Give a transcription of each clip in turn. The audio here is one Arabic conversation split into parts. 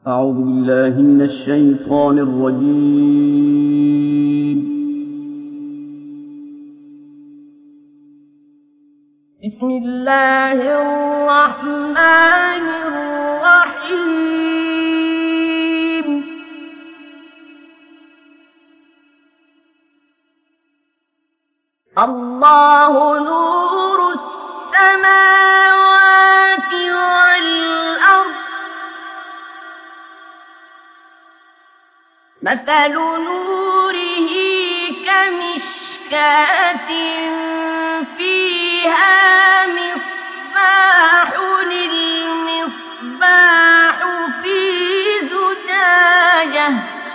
أعوذ بالله من الشيطان الرجيم. بسم الله الرحمن الرحيم. الله نور السماوات والأرض. مثل نوره كمشكاة فيها مصباح. المصباح في زجاجة.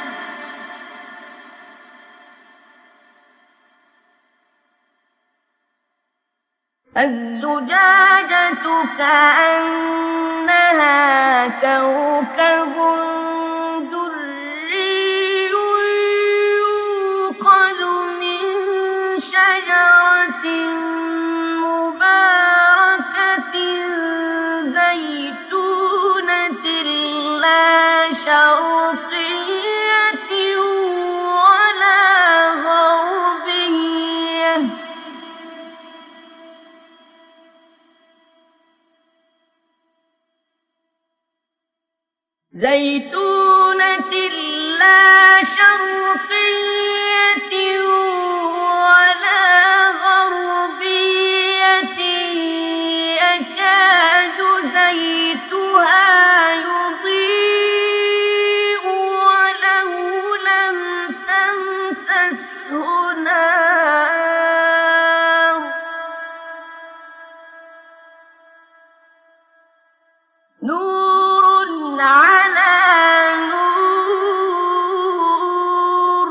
الزجاجة كأنها كوكب دري يوقد من شجرة مباركة زيتونة لا شرقية ولا غربية يكاد زيتها يضيء ولو لم تمسسه نار. نور على نور.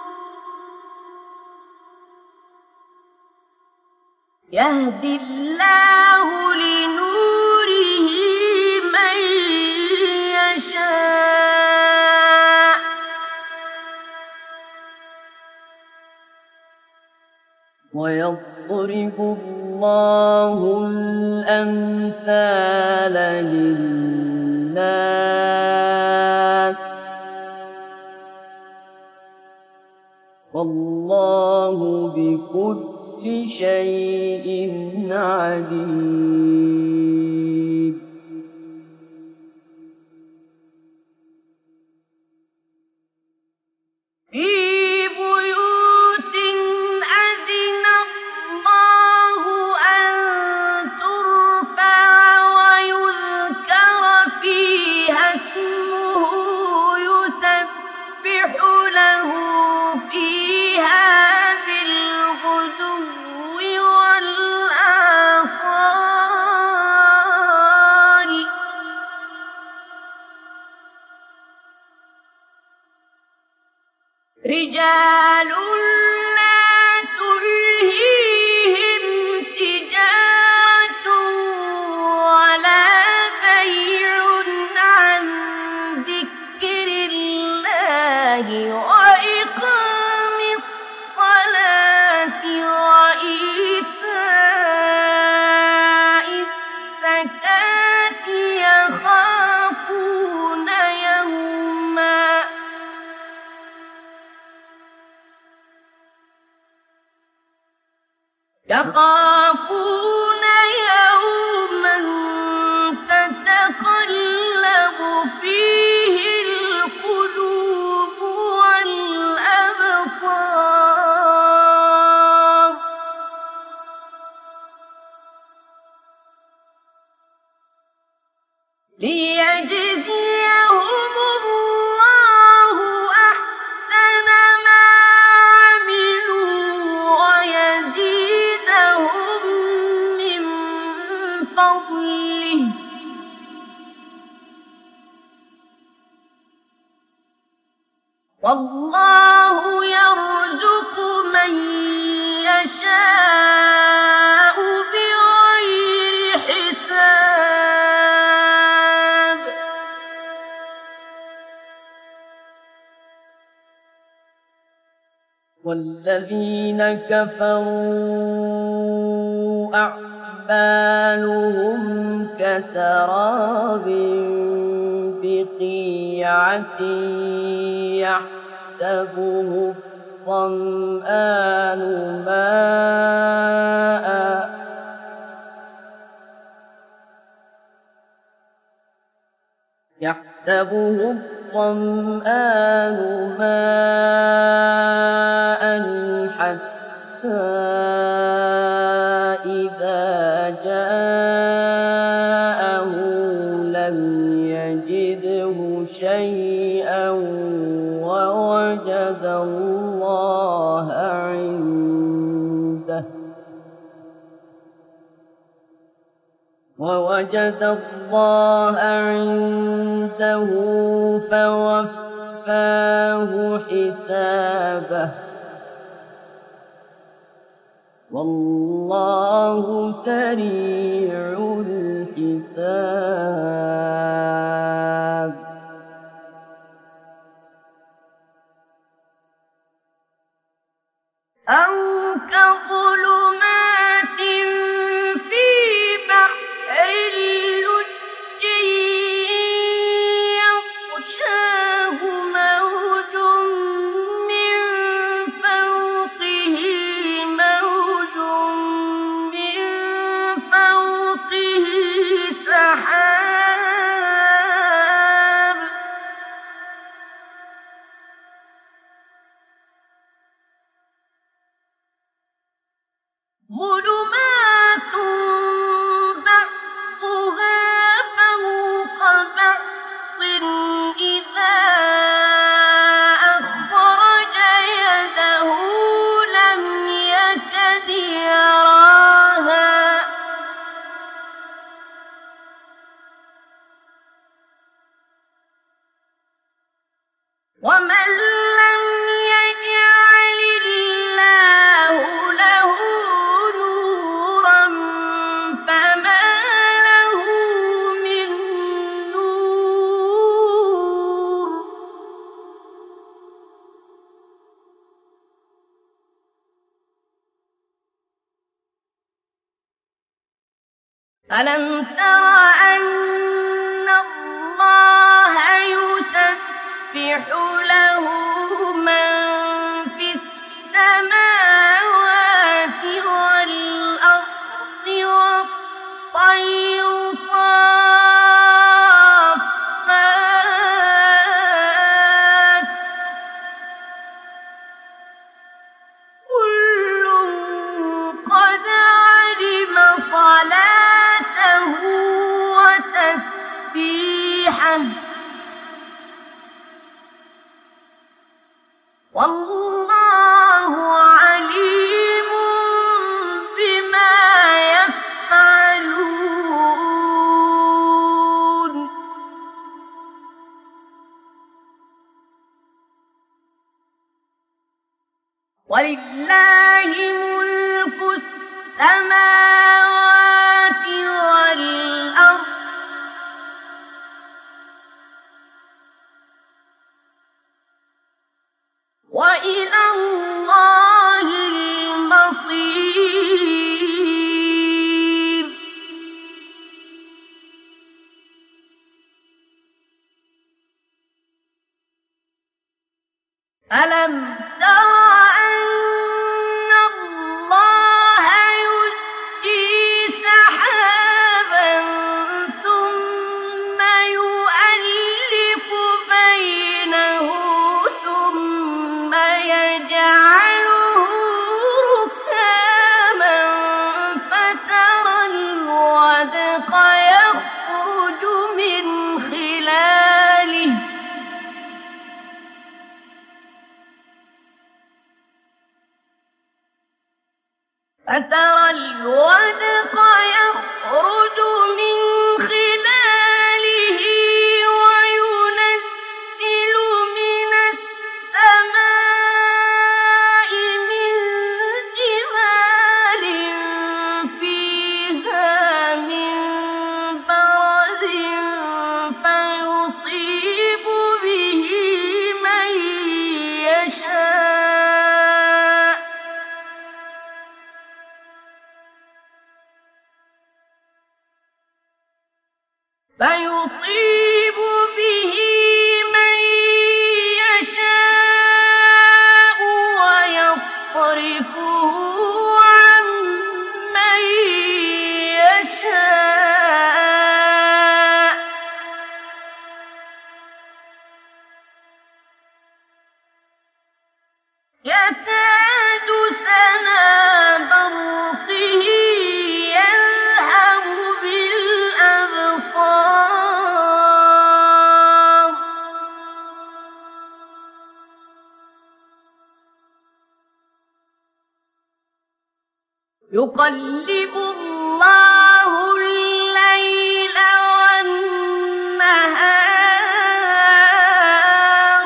يهدي الله لنوره من يشاء. ويضرب الله الأمثال للناس والله بكل شيء عليم. في بيوت أذن الله أن ترفع ويذكر فيها اسمه يسبح له فيها بالغدو والآصال. رجال لا تلهيهم تجارة ولا بيع عن ذكر الله وإقام الصلاة وإيتاء الزكاة يخافون يوما تتقلب فيه القلوب والأبصار. ليجزيهم الله أحسن ما عملوا ويزيدهم من فضله. والله يرزق من يشاء بغير حساب. والذين كفروا أعمالهم كسراب بقيعة يحسبه الظمآن ماءً حتى إذا جاءه لم يجده شيئا ووجد الله عنده فوفاه حسابه والله سريع الحساب أو كظلمات في بحر اللجي يغشاه موج من فوقه سحاب ظلمات بعضها فوق بعض إذا أخرج يده لم يكد يراها ومن لم يجعل الله له نورا فما له من نور ألم تر أن الله يسبح له من في السماوات والأرض والطير صافات كل قد علم صلاته وتسبيحه والله عليم بما يفعلون ولله ملك السماوات والأرض وإلى الله المصير ألم تر أن الله يزجي سحابا ثم يؤلف بينه ثم يجعله ركاما فترى الودق يخرج من خلاله وينزل من السماء من جبال فيها من برد فيصيب به من يشاء يقلب الله الليل والنهار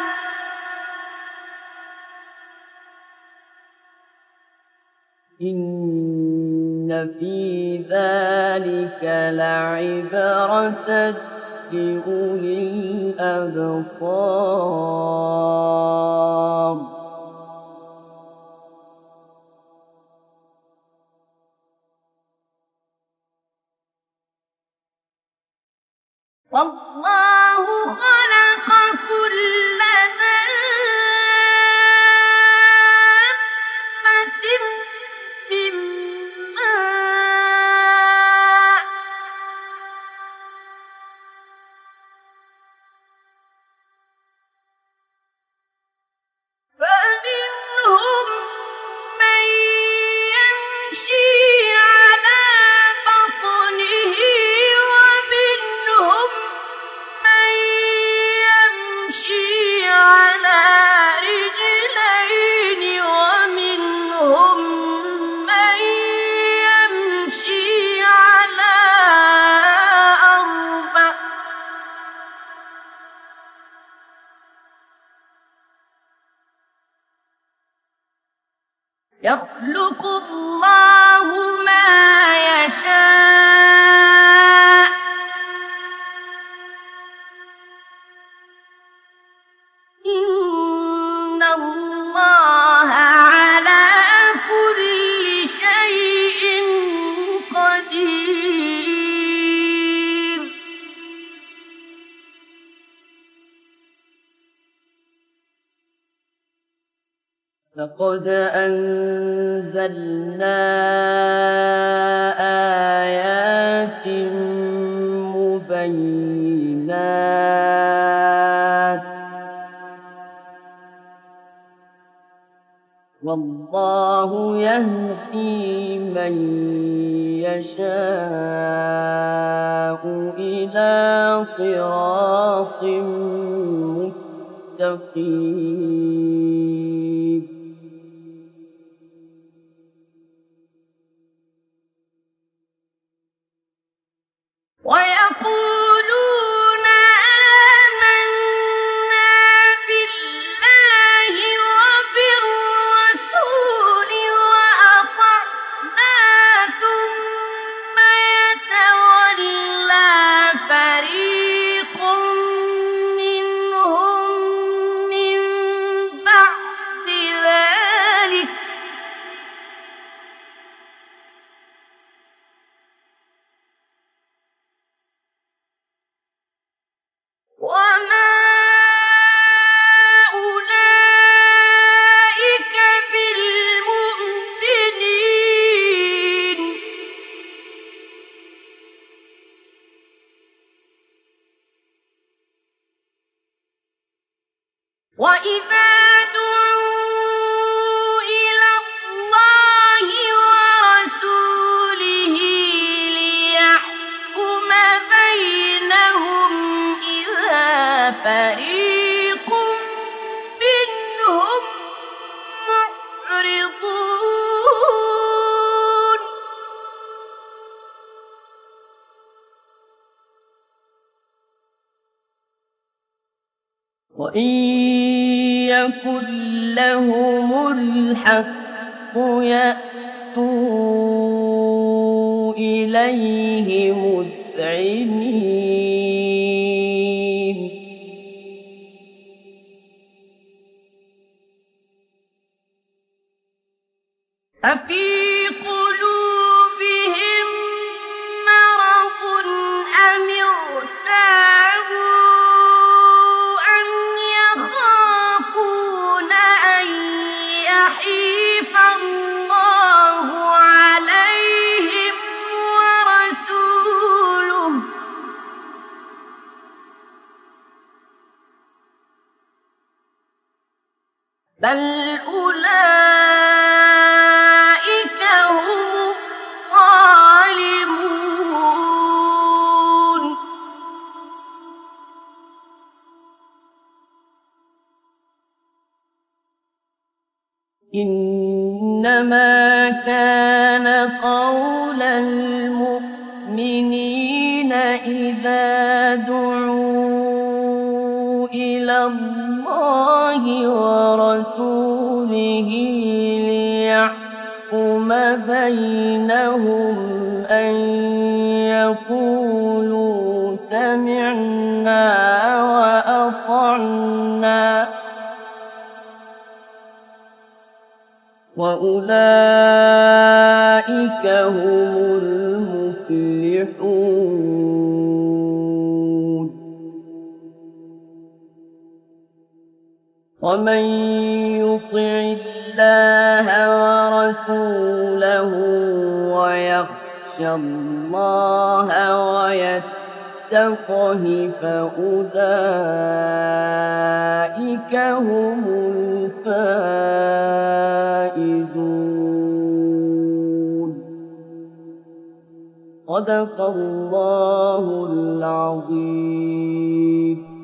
إن في ذلك لعبرة لأولي الأبصار والله خلق كل دابة من ماء فمنهم من يمشي على بطنه ومنهم من يمشي على رجلين ومنهم من يمشي على أربع يخلق الله ما يشاء إن الله على كل شيء قدير لقد أنزلنا آيات مبينات والله يهدي من يشاء إلى صراط مستقيم ويقولون آمنا بالله وبالرسول وأطعنا ثم يتولى فريق منهم من بعد ذلك وما أولئك بالمؤمنين وإذا دعوا إلى الله ورسوله ليحكم بينهم إذا فريق منهم معرضون وإن يكن لهم الحق يأتوا إليه مذعنين أفي قلوبهم مرض أم ارتابوا أم يخافون أن يحيف الله عليهم ورسوله بل أولئك هم الظالمون إن إنما كان قول المؤمنين إذا دعوا إلى الله ورسوله ليحكم بينهم أن يقولوا سمعنا وأطعنا وأولئك هم المفلحون. ومن يطع الله ورسوله ويخش الله ويتقه فأولئك هم الفائزون. صدق الله العظيم.